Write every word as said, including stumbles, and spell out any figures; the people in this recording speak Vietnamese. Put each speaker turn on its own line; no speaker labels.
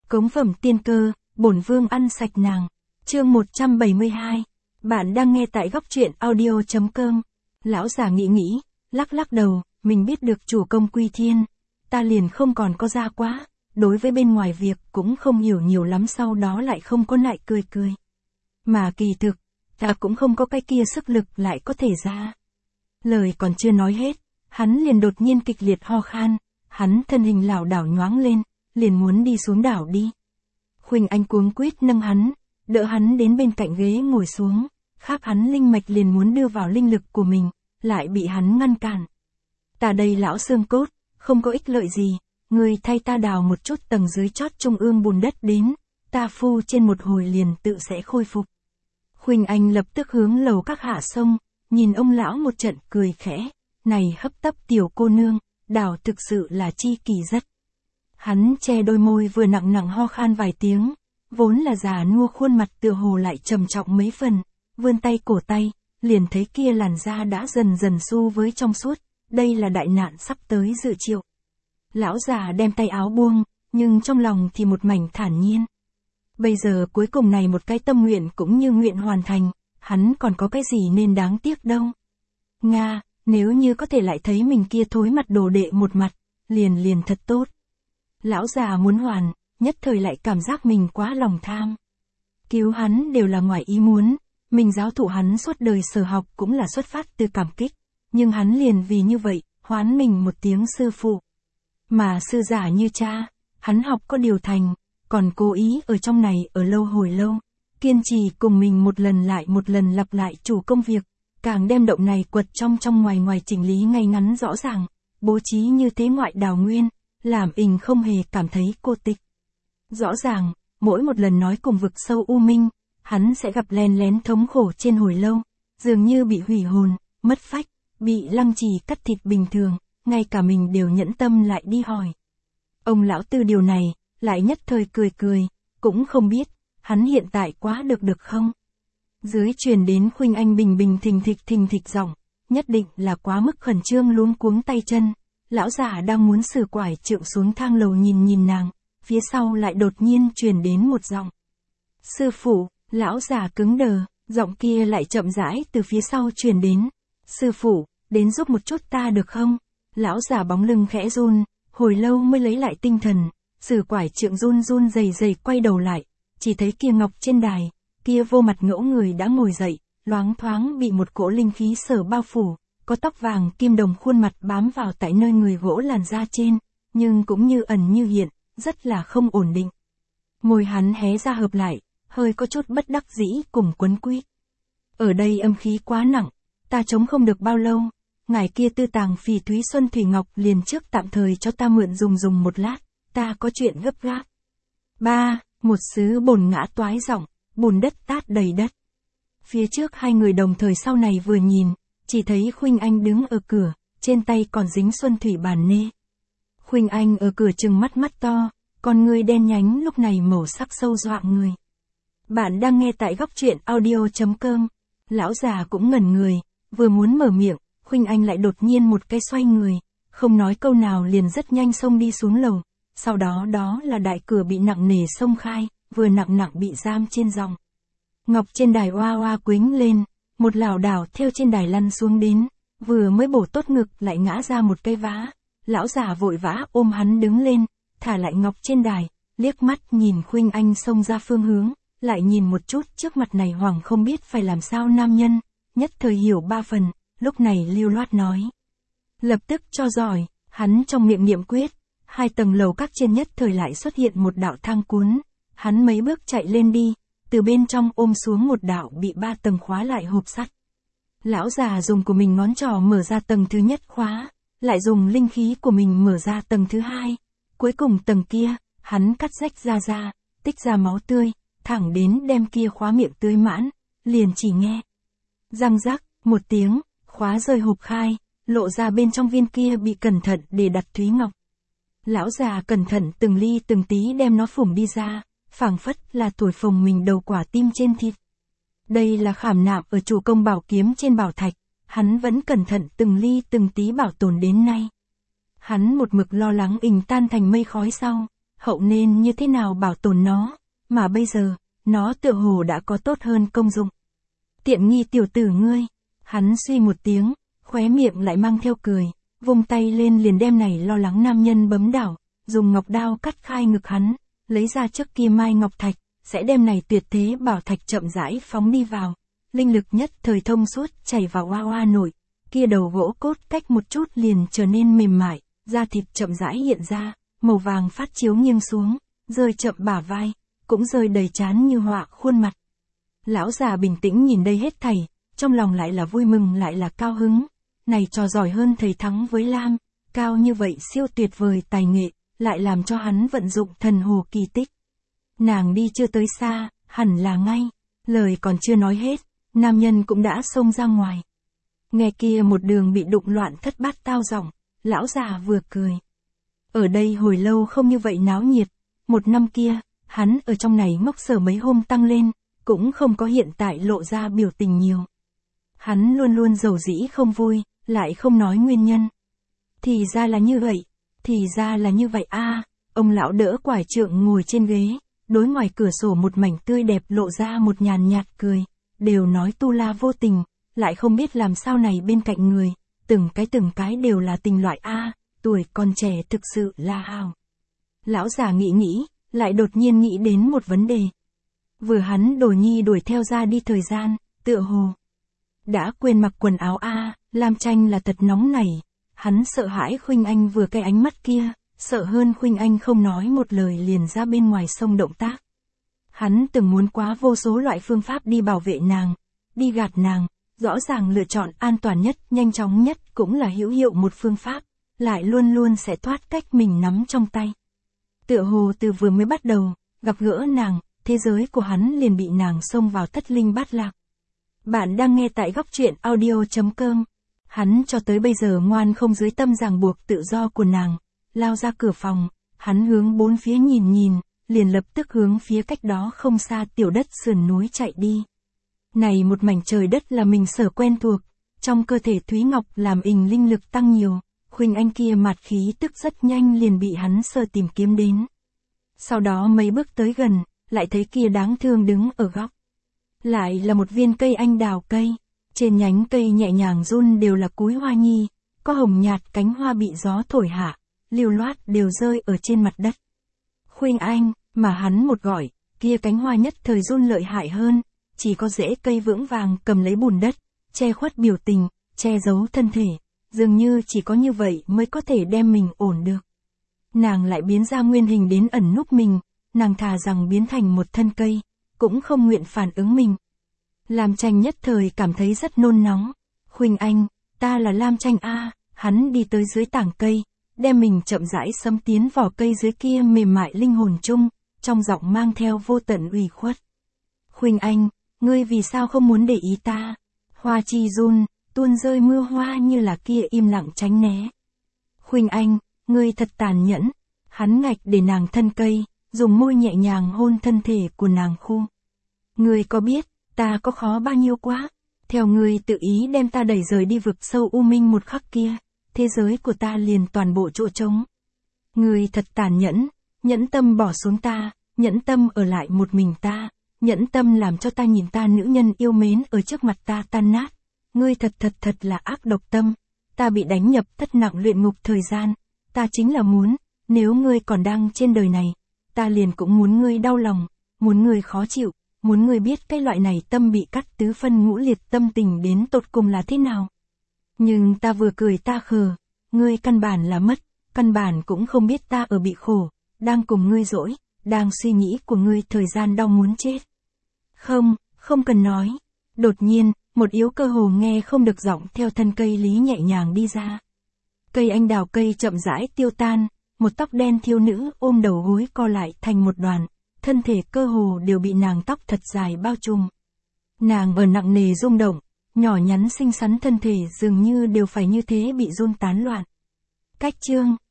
Cống phẩm tiên cơ, bổn vương ăn sạch nàng. Chương một trăm bảy mươi hai. Bạn đang nghe tại góc truyện audio chấm com. Lão già nghĩ nghĩ, lắc lắc đầu, mình biết được chủ công quy thiên, ta liền không còn có ra quá, đối với bên ngoài việc cũng không hiểu nhiều lắm, sau đó lại không có lại cười cười. Mà kỳ thực, ta cũng không có cái kia sức lực lại có thể ra. Lời còn chưa nói hết, hắn liền đột nhiên kịch liệt ho khan, hắn thân hình lảo đảo nhoáng lên, liền muốn đi xuống đảo đi. Khuynh Anh cuống quýt nâng hắn, đỡ hắn đến bên cạnh ghế ngồi xuống, khác hắn linh mạch liền muốn đưa vào linh lực của mình, lại bị hắn ngăn cản. Ta đây lão xương cốt, không có ích lợi gì, người thay ta đào một chút tầng dưới chót trung ương bùn đất đến, ta phu trên một hồi liền tự sẽ khôi phục. Khuynh Anh lập tức hướng lầu các hạ sông, nhìn ông lão một trận cười khẽ, này hấp tấp tiểu cô nương, đào thực sự là chi kỳ rất. Hắn che đôi môi vừa nặng nặng ho khan vài tiếng, vốn là già nua khuôn mặt tựa hồ lại trầm trọng mấy phần, vươn tay cổ tay, liền thấy kia làn da đã dần dần xu với trong suốt, đây là đại nạn sắp tới dự triệu. Lão già đem tay áo buông, nhưng trong lòng thì một mảnh thản nhiên. Bây giờ cuối cùng này một cái tâm nguyện cũng như nguyện hoàn thành, hắn còn có cái gì nên đáng tiếc đâu. Nga, nếu như có thể lại thấy mình kia thối mặt đồ đệ một mặt, liền liền thật tốt. Lão già muốn hoàn, nhất thời lại cảm giác mình quá lòng tham. Cứu hắn đều là ngoài ý muốn, mình giáo thụ hắn suốt đời sở học cũng là xuất phát từ cảm kích, nhưng hắn liền vì như vậy, hoán mình một tiếng sư phụ. Mà sư giả như cha, hắn học có điều thành, còn cố ý ở trong này ở lâu hồi lâu, kiên trì cùng mình một lần lại một lần lặp lại chủ công việc, càng đem động này quật trong trong ngoài ngoài chỉnh lý ngay ngắn rõ ràng, bố trí như thế ngoại đào nguyên, làm ình không hề cảm thấy cô tịch. Rõ ràng, mỗi một lần nói cùng vực sâu u minh, hắn sẽ gặp len lén thống khổ trên hồi lâu, dường như bị hủy hồn, mất phách, bị lăng trì cắt thịt bình thường, ngay cả mình đều nhẫn tâm lại đi hỏi. Ông lão tư điều này, lại nhất thời cười cười, cũng không biết, hắn hiện tại quá được được không? Dưới truyền đến Khuynh Anh bình bình thình thịch thình thịch giọng, nhất định là quá mức khẩn trương luống cuống tay chân. Lão giả đang muốn sử quải trượng xuống thang lầu nhìn nhìn nàng, phía sau lại đột nhiên truyền đến một giọng. Sư phụ, lão giả cứng đờ, giọng kia lại chậm rãi từ phía sau truyền đến. Sư phụ, đến giúp một chút ta được không? Lão giả bóng lưng khẽ run, hồi lâu mới lấy lại tinh thần, sử quải trượng run run rầy rầy quay đầu lại, chỉ thấy kia ngọc trên đài, kia vô mặt ngỗ người đã ngồi dậy, loáng thoáng bị một cỗ linh khí sở bao phủ. Có tóc vàng kim đồng khuôn mặt bám vào tại nơi người gỗ làn da trên, nhưng cũng như ẩn như hiện, rất là không ổn định. Môi hắn hé ra hợp lại, hơi có chút bất đắc dĩ cùng quấn quýt. Ở đây âm khí quá nặng, ta chống không được bao lâu, ngài kia tư tàng phỉ thúy xuân thủy ngọc liền trước tạm thời cho ta mượn dùng dùng một lát, ta có chuyện gấp gáp. Ba, một sứ bồn ngã toái giọng, bùn đất tát đầy đất. Phía trước hai người đồng thời sau này vừa nhìn, chỉ thấy Khuynh Anh đứng ở cửa, trên tay còn dính xuân thủy bàn nê. Khuynh Anh ở cửa trừng mắt mắt to, con ngươi đen nhánh lúc này màu sắc sâu dọa người. Bạn đang nghe tại góc truyện audio chấm com. Lão già cũng ngẩn người, vừa muốn mở miệng, Khuynh Anh lại đột nhiên một cái xoay người, không nói câu nào liền rất nhanh xông đi xuống lầu. Sau đó đó là đại cửa bị nặng nề xông khai, vừa nặng nặng bị giam trên dòng. Ngọc trên đài oa oa quính lên. Một lảo đảo theo trên đài lăn xuống đến, vừa mới bổ tốt ngực lại ngã ra một cây vá. Lão già vội vã ôm hắn đứng lên, thả lại ngọc trên đài, liếc mắt nhìn Khuynh Anh xông ra phương hướng, lại nhìn một chút trước mặt này hoảng không biết phải làm sao nam nhân, nhất thời hiểu ba phần, lúc này lưu loát nói. Lập tức cho giỏi, hắn trong miệng niệm quyết, hai tầng lầu các trên nhất thời lại xuất hiện một đạo thang cuốn, hắn mấy bước chạy lên đi. Từ bên trong ôm xuống một đạo bị ba tầng khóa lại hộp sắt. Lão già dùng của mình ngón trỏ mở ra tầng thứ nhất khóa, lại dùng linh khí của mình mở ra tầng thứ hai. Cuối cùng tầng kia, hắn cắt rách ra ra, tích ra máu tươi, thẳng đến đem kia khóa miệng tươi mãn, liền chỉ nghe. Răng rắc, một tiếng, khóa rơi hộp khai, lộ ra bên trong viên kia bị cẩn thận để đặt thúy ngọc. Lão già cẩn thận từng ly từng tí đem nó phủng đi ra. Phảng phất là thổi phồng mình đầu quả tim trên thịt. Đây là khảm nạm ở chủ công bảo kiếm trên bảo thạch, hắn vẫn cẩn thận từng ly từng tí bảo tồn đến nay. Hắn một mực lo lắng ình tan thành mây khói sau, hậu nên như thế nào bảo tồn nó, mà bây giờ, nó tựa hồ đã có tốt hơn công dụng. Tiện nghi tiểu tử ngươi, hắn suy một tiếng, khóe miệng lại mang theo cười, vung tay lên liền đem này lo lắng nam nhân bấm đảo, dùng ngọc đao cắt khai ngực hắn, lấy ra trước kia mai ngọc thạch, sẽ đem này tuyệt thế bảo thạch chậm rãi phóng đi vào, linh lực nhất thời thông suốt chảy vào oa oa nổi, kia đầu gỗ cốt cách một chút liền trở nên mềm mại, da thịt chậm rãi hiện ra, màu vàng phát chiếu nghiêng xuống, rơi chậm bả vai, cũng rơi đầy trán như họa khuôn mặt. Lão già bình tĩnh nhìn đây hết thảy, trong lòng lại là vui mừng lại là cao hứng, này trò giỏi hơn thầy thắng với Lam, cao như vậy siêu tuyệt vời tài nghệ, lại làm cho hắn vận dụng thần hồ kỳ tích. Nàng đi chưa tới xa, hẳn là ngay, lời còn chưa nói hết, nam nhân cũng đã xông ra ngoài. Nghe kia một đường bị đụng loạn thất bát tao giọng, lão già vừa cười. Ở đây hồi lâu không như vậy náo nhiệt, một năm kia, hắn ở trong này ngốc sở mấy hôm tăng lên, cũng không có hiện tại lộ ra biểu tình nhiều. Hắn luôn luôn dầu dĩ không vui, lại không nói nguyên nhân. Thì ra là như vậy, thì ra là như vậy a. Ông lão đỡ quải trượng ngồi trên ghế, đối ngoài cửa sổ một mảnh tươi đẹp lộ ra một nhàn nhạt cười, đều nói tu la vô tình, lại không biết làm sao này bên cạnh người, từng cái từng cái đều là tình loại a, tuổi còn trẻ thực sự là hào. Lão già nghĩ nghĩ, lại đột nhiên nghĩ đến một vấn đề. Vừa hắn Đồ Nhi đuổi theo ra đi thời gian, tựa hồ đã quên mặc quần áo a, Lam Tranh là thật nóng nảy, hắn sợ hãi Khuynh Anh vừa cái ánh mắt kia, sợ hơn Khuynh Anh không nói một lời liền ra bên ngoài sông động tác. Hắn từng muốn quá vô số loại phương pháp đi bảo vệ nàng, đi gạt nàng, rõ ràng lựa chọn an toàn nhất, nhanh chóng nhất cũng là hữu hiệu một phương pháp, lại luôn luôn sẽ thoát cách mình nắm trong tay. Tựa hồ từ vừa mới bắt đầu, gặp gỡ nàng, thế giới của hắn liền bị nàng xông vào thất linh bát lạc. Bạn đang nghe tại góc truyện audio chấm com. Hắn cho tới bây giờ ngoan không dưới tâm ràng buộc tự do của nàng, lao ra cửa phòng, hắn hướng bốn phía nhìn nhìn, liền lập tức hướng phía cách đó không xa tiểu đất sườn núi chạy đi. Này một mảnh trời đất là mình sở quen thuộc, trong cơ thể Thúy Ngọc làm ình linh lực tăng nhiều, Khuynh Anh kia mạt khí tức rất nhanh liền bị hắn sơ tìm kiếm đến. Sau đó mấy bước tới gần, lại thấy kia đáng thương đứng ở góc. Lại là một viên cây anh đào cây, trên nhánh cây nhẹ nhàng run đều là cúi hoa nhi, có hồng nhạt cánh hoa bị gió thổi hạ, liều loát đều rơi ở trên mặt đất. Khuynh Anh, mà hắn một gọi, kia cánh hoa nhất thời run lợi hại hơn, chỉ có rễ cây vững vàng cầm lấy bùn đất, che khuất biểu tình, che giấu thân thể, dường như chỉ có như vậy mới có thể đem mình ổn được. Nàng lại biến ra nguyên hình đến ẩn núp mình, nàng thà rằng biến thành một thân cây, cũng không nguyện phản ứng mình. Lam Tranh nhất thời cảm thấy rất nôn nóng. Khuynh Anh, ta là Lam Tranh a. Hắn đi tới dưới tảng cây, đem mình chậm rãi xâm tiến vỏ cây dưới kia mềm mại linh hồn chung, trong giọng mang theo vô tận ủy khuất. Khuynh Anh, ngươi vì sao không muốn để ý ta? Hoa chi run, tuôn rơi mưa hoa như là kia im lặng tránh né. Khuynh Anh, ngươi thật tàn nhẫn. Hắn ngạch để nàng thân cây, dùng môi nhẹ nhàng hôn thân thể của nàng khu. Ngươi có biết, ta có khó bao nhiêu quá? Theo ngươi tự ý đem ta đẩy rời đi vực sâu u minh một khắc kia, thế giới của ta liền toàn bộ chỗ trống. Ngươi thật tàn nhẫn, nhẫn tâm bỏ xuống ta, nhẫn tâm ở lại một mình ta, nhẫn tâm làm cho ta nhìn ta nữ nhân yêu mến ở trước mặt ta tan nát. Ngươi thật thật thật là ác độc tâm, ta bị đánh nhập thất nặng luyện ngục thời gian, ta chính là muốn, nếu ngươi còn đang trên đời này, ta liền cũng muốn ngươi đau lòng, muốn ngươi khó chịu, muốn ngươi biết cái loại này tâm bị cắt tứ phân ngũ liệt tâm tình đến tột cùng là thế nào. Nhưng ta vừa cười ta khờ, ngươi căn bản là mất, căn bản cũng không biết ta ở bị khổ, đang cùng ngươi dỗi, đang suy nghĩ của ngươi thời gian đau muốn chết. Không, không cần nói. Đột nhiên, một yếu cơ hồ nghe không được giọng theo thân cây lý nhẹ nhàng đi ra. Cây anh đào cây chậm rãi tiêu tan, một tóc đen thiêu nữ ôm đầu gối co lại thành một đoàn, thân thể cơ hồ đều bị nàng tóc thật dài bao trùm. Nàng ở nặng nề rung động, nhỏ nhắn xinh xắn thân thể dường như đều phải như thế bị run tán loạn. Cách chương